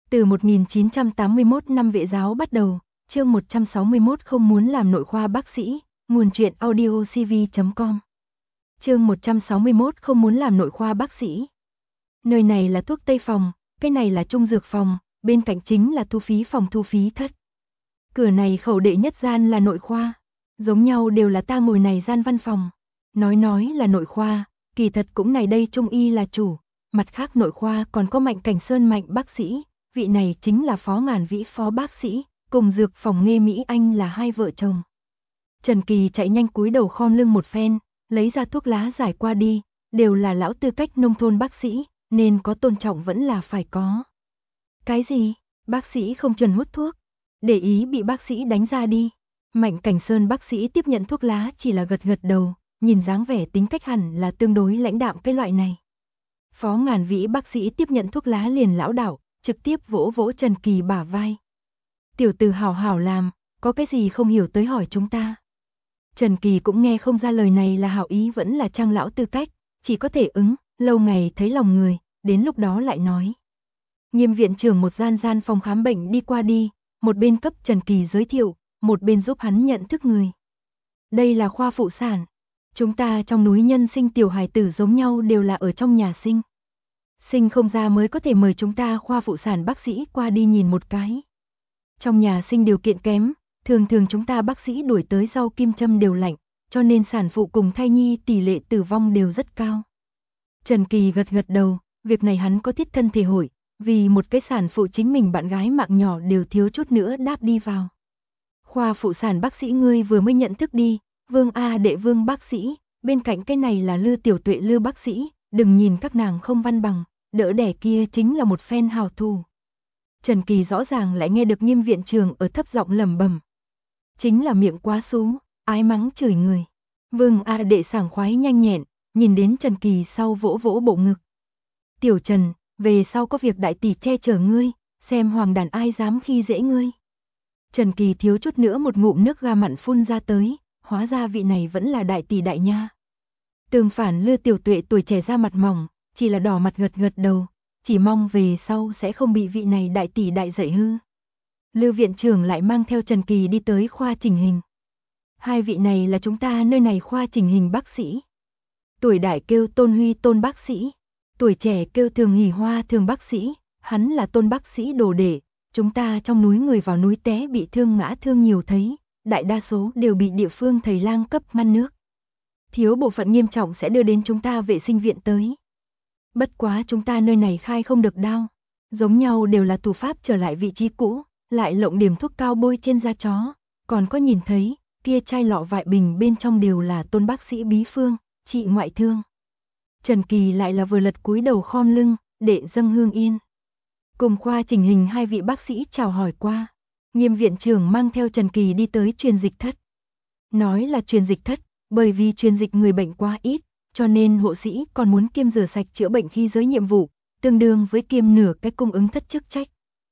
Từ 1981 năm vệ giáo bắt đầu, chương 161 không muốn làm nội khoa bác sĩ, nguồn truyện audio cv.com. Chương 161 không muốn làm nội khoa bác sĩ. Nơi này là thuốc tây phòng, cái này là trung dược phòng, bên cạnh chính là thu phí phòng thu phí thất. Cửa này khẩu đệ nhất gian là nội khoa, giống nhau đều là ta ngồi này gian văn phòng. Nói là nội khoa, kỳ thật cũng này đây trung y là chủ, mặt khác nội khoa còn có Mạnh Cảnh Sơn Mạnh bác sĩ, vị này chính là Phó Ngàn Vĩ phó bác sĩ, cùng dược phòng Nghê Mỹ Anh là hai vợ chồng. Trần Kỳ chạy nhanh cúi đầu khom lưng một phen, lấy ra thuốc lá giải qua đi, đều là lão tư cách nông thôn bác sĩ, nên có tôn trọng vẫn là phải có. Cái gì? Bác sĩ không chuẩn hút thuốc? Để ý bị bác sĩ đánh ra đi. Mạnh Cảnh Sơn bác sĩ tiếp nhận thuốc lá chỉ là gật gật đầu, nhìn dáng vẻ tính cách hẳn là tương đối lãnh đạm cái loại này. Phó Ngàn Vĩ bác sĩ tiếp nhận thuốc lá liền lão đảo, trực tiếp vỗ vỗ Trần Kỳ bả vai. Tiểu tử hảo hảo làm, có cái gì không hiểu tới hỏi chúng ta. Trần Kỳ cũng nghe không ra lời này là hảo ý vẫn là trang lão tư cách, chỉ có thể ứng, lâu ngày thấy lòng người, đến lúc đó lại nói. Nghiêm viện trưởng một gian phòng khám bệnh đi qua đi, một bên cấp Trần Kỳ giới thiệu, một bên giúp hắn nhận thức người. Đây là khoa phụ sản. Chúng ta trong núi nhân sinh tiểu hài tử giống nhau đều là ở trong nhà sinh. Sinh không ra mới có thể mời chúng ta khoa phụ sản bác sĩ qua đi nhìn một cái. Trong nhà sinh điều kiện kém, thường chúng ta bác sĩ đuổi tới rau kim châm đều lạnh, cho nên sản phụ cùng thai nhi tỷ lệ tử vong đều rất cao. Trần Kỳ gật gật đầu, việc này hắn có thiết thân thể hội, vì một cái sản phụ chính mình bạn gái mạng nhỏ đều thiếu chút nữa đáp đi vào. Khoa phụ sản bác sĩ ngươi vừa mới nhận thức đi, Vương A Đệ Vương bác sĩ, bên cạnh cái này là Lư Tiểu Tuệ Lư bác sĩ, đừng nhìn các nàng không văn bằng, đỡ đẻ kia chính là một phen hào thủ. Trần Kỳ rõ ràng lại nghe được Nghiêm viện trưởng ở thấp giọng lẩm bẩm. Chính là miệng quá xú, ái mắng chửi người. Vương A Đệ sảng khoái nhanh nhẹn, nhìn đến Trần Kỳ sau vỗ vỗ bộ ngực. Tiểu Trần, về sau có việc đại tỷ che chở ngươi, xem hoàng đàn ai dám khi dễ ngươi. Trần Kỳ thiếu chút nữa một ngụm nước ga mặn phun ra tới, hóa ra vị này vẫn là đại tỷ đại nha. Tương phản Lư Tiểu Tuệ tuổi trẻ ra mặt mỏng, chỉ là đỏ mặt gật gật đầu, chỉ mong về sau sẽ không bị vị này đại tỷ đại dạy hư. Lư viện trưởng lại mang theo Trần Kỳ đi tới khoa chỉnh hình. Hai vị này là chúng ta nơi này khoa chỉnh hình bác sĩ. Tuổi đại kêu Tôn Huy Tôn bác sĩ, tuổi trẻ kêu Thường Hỷ Hoa Thường bác sĩ, hắn là Tôn bác sĩ đồ đệ. Chúng ta trong núi người vào núi té bị thương ngã thương nhiều thấy, đại đa số đều bị địa phương thầy lang cấp ngăn nước. Thiếu bộ phận nghiêm trọng sẽ đưa đến chúng ta vệ sinh viện tới. Bất quá chúng ta nơi này khai không được đao, giống nhau đều là thủ pháp trở lại vị trí cũ, lại lộng điểm thuốc cao bôi trên da chó, còn có nhìn thấy, kia chai lọ vại bình bên trong đều là Tôn bác sĩ bí phương, trị ngoại thương. Trần Kỳ lại là vừa lật cúi đầu khom lưng, để dâng hương yên. Cùng khoa chỉnh hình hai vị bác sĩ chào hỏi qua, Nghiêm viện trưởng mang theo Trần Kỳ đi tới truyền dịch thất. Nói là truyền dịch thất, bởi vì truyền dịch người bệnh quá ít, cho nên hộ sĩ còn muốn kiêm rửa sạch chữa bệnh khi giới nhiệm vụ, tương đương với kiêm nửa cái cung ứng thất chức trách.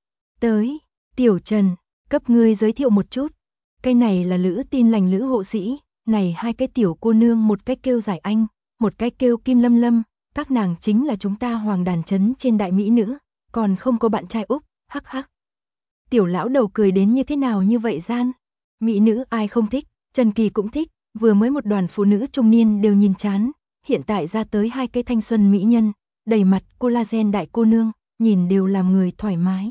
Tới, Tiểu Trần, cấp ngươi giới thiệu một chút, cái này là Lữ Tin Lành Lữ hộ sĩ, này hai cái tiểu cô nương một cái kêu Giải Anh, một cái kêu Kim Lâm Lâm, các nàng chính là chúng ta hoàng đàn trấn trên đại mỹ nữ, còn không có bạn trai Úc, hắc hắc. Tiểu lão đầu cười đến như thế nào như vậy gian, mỹ nữ ai không thích, Trần Kỳ cũng thích, vừa mới một đoàn phụ nữ trung niên đều nhìn chán, hiện tại ra tới hai cái thanh xuân mỹ nhân, đầy mặt collagen đại cô nương, nhìn đều làm người thoải mái.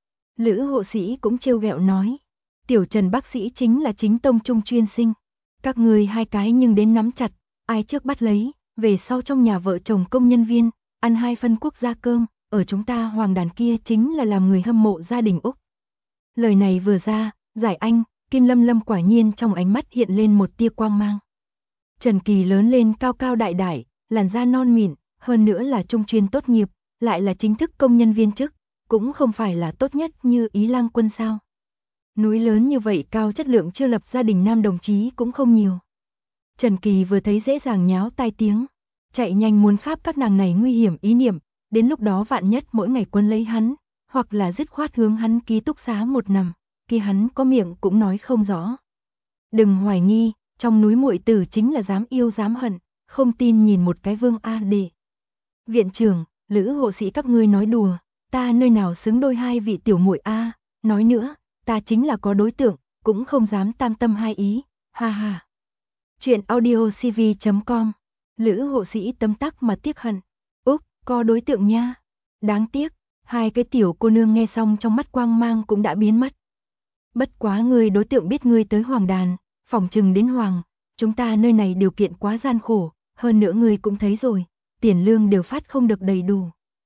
Lữ hộ sĩ cũng trêu ghẹo nói, Tiểu Trần bác sĩ chính là chính tông trung chuyên sinh, các người hai cái nhưng đến nắm chặt, ai trước bắt lấy, về sau trong nhà vợ chồng công nhân viên, ăn hai phân quốc gia cơm, ở chúng ta hoàng đàn kia chính là làm người hâm mộ gia đình Úc. Lời này vừa ra, Giải Anh, Kim Lâm Lâm quả nhiên trong ánh mắt hiện lên một tia quang mang. Trần Kỳ lớn lên cao cao đại đại, làn da non mịn, hơn nữa là trung chuyên tốt nghiệp, lại là chính thức công nhân viên chức, cũng không phải là tốt nhất như Ý Lang Quân sao. Núi lớn như vậy cao chất lượng chưa lập gia đình nam đồng chí cũng không nhiều. Trần Kỳ vừa thấy dễ dàng nháo tai tiếng, chạy nhanh muốn kháp các nàng này nguy hiểm ý niệm, đến lúc đó vạn nhất mỗi ngày quân lấy hắn, hoặc là dứt khoát hướng hắn ký túc xá một nằm, kia hắn có miệng cũng nói không rõ. Đừng hoài nghi, trong núi muội tử chính là dám yêu dám hận, không tin nhìn một cái Vương A Đệ. Viện trưởng, Lữ hộ sĩ các ngươi nói đùa, ta nơi nào xứng đôi hai vị tiểu muội a, nói nữa, ta chính là có đối tượng, cũng không dám tam tâm hai ý, ha ha. Chuyện audio cv.com, Lữ hộ sĩ tấm tắc mà tiếc hận, úp, có đối tượng nha, đáng tiếc, hai cái tiểu cô nương nghe xong trong mắt quang mang cũng đã biến mất. Bất quá người đối tượng biết ngươi tới Hoàng Đàn, phỏng chừng đến Hoàng, chúng ta nơi này điều kiện quá gian khổ, hơn nữa ngươi cũng thấy rồi, tiền lương đều phát không được đầy đủ.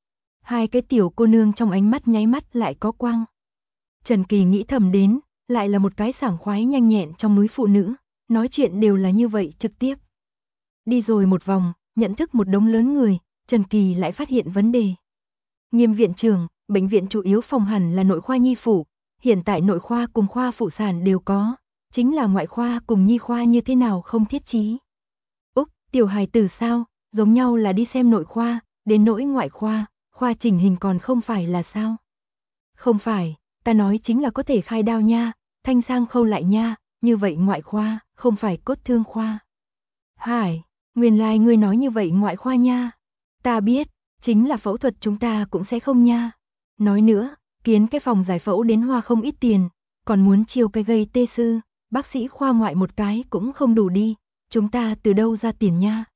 Hai cái tiểu cô nương trong ánh mắt nháy mắt lại có quang. Trần Kỳ nghĩ thầm đến, lại là một cái sảng khoái nhanh nhẹn trong núi phụ nữ, nói chuyện đều là như vậy trực tiếp. Đi rồi một vòng, nhận thức một đống lớn người, Trần Kỳ lại phát hiện vấn đề. Nghiêm viện trưởng, bệnh viện chủ yếu phòng hẳn là nội khoa nhi phụ, hiện tại nội khoa cùng khoa phụ sản đều có, chính là ngoại khoa cùng nhi khoa như thế nào không thiết chí. Úc, tiểu hài tử sao, giống nhau là đi xem nội khoa, đến nỗi ngoại khoa, khoa chỉnh hình còn không phải là sao. Không phải, ta nói chính là có thể khai đao nha, thanh sang khâu lại nha, như vậy ngoại khoa, không phải cốt thương khoa. Hải, nguyên lai ngươi nói như vậy ngoại khoa nha. Ta biết, chính là phẫu thuật chúng ta cũng sẽ không nha. Nói nữa, kiến cái phòng giải phẫu đến hoa không ít tiền, còn muốn chiêu cái gây tê sư, bác sĩ khoa ngoại một cái cũng không đủ đi, chúng ta từ đâu ra tiền nha.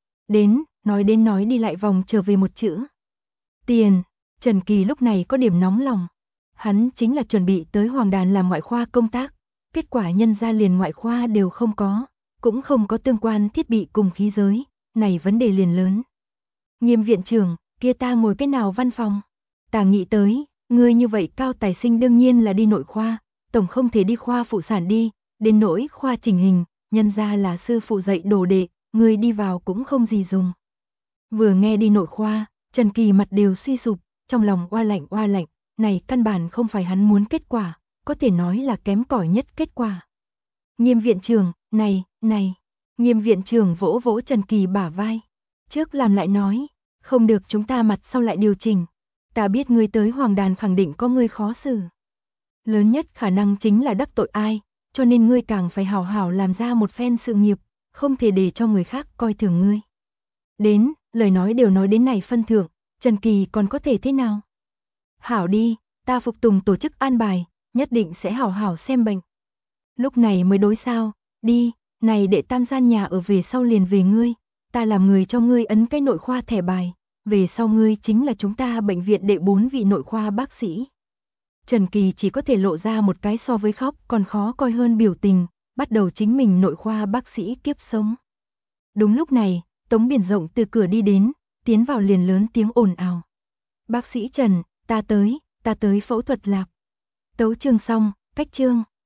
Đến nói đi lại vòng trở về một chữ. Tiền, Trần Kỳ lúc này có điểm nóng lòng. Hắn chính là chuẩn bị tới Hoàng Đàn làm ngoại khoa công tác, kết quả nhân ra liền ngoại khoa đều không có, cũng không có tương quan thiết bị cùng khí giới, này vấn đề liền lớn. Nghiêm viện trưởng, kia ta ngồi cái nào văn phòng? Ta nghĩ tới, ngươi như vậy cao tài sinh đương nhiên là đi nội khoa, tổng không thể đi khoa phụ sản đi, đến nỗi khoa chỉnh hình, nhân ra là sư phụ dạy đồ đệ, ngươi đi vào cũng không gì dùng. Vừa nghe đi nội khoa, Trần Kỳ mặt đều suy sụp, trong lòng oa lạnh, này căn bản không phải hắn muốn kết quả, có thể nói là kém cỏi nhất kết quả. Nghiêm viện trưởng, này, Nghiêm viện trưởng vỗ vỗ Trần Kỳ bả vai. Trước làm lại nói, không được chúng ta mặt sau lại điều chỉnh. Ta biết ngươi tới Hoàng Đàn khẳng định có ngươi khó xử. Lớn nhất khả năng chính là đắc tội ai, cho nên ngươi càng phải hảo hảo làm ra một phen sự nghiệp, không thể để cho người khác coi thường ngươi. Đến, lời nói đều nói đến này phân thượng, Trần Kỳ còn có thể thế nào? Hảo đi, ta phục tùng tổ chức an bài, nhất định sẽ hảo hảo xem bệnh. Lúc này mới đối sao, đi, này đệ tam gian nhà ở về sau liền về ngươi, ta làm người cho ngươi ấn cái nội khoa thẻ bài, về sau ngươi chính là chúng ta bệnh viện đệ 4 vị nội khoa bác sĩ. Trần Kỳ chỉ có thể lộ ra một cái so với khóc còn khó coi hơn biểu tình, bắt đầu chính mình nội khoa bác sĩ kiếp sống. Đúng lúc này, Tống Biển Rộng từ cửa đi đến, tiến vào liền lớn tiếng ồn ào. Bác sĩ Trần, ta tới phẫu thuật lạc. Tấu chương xong, cách chương.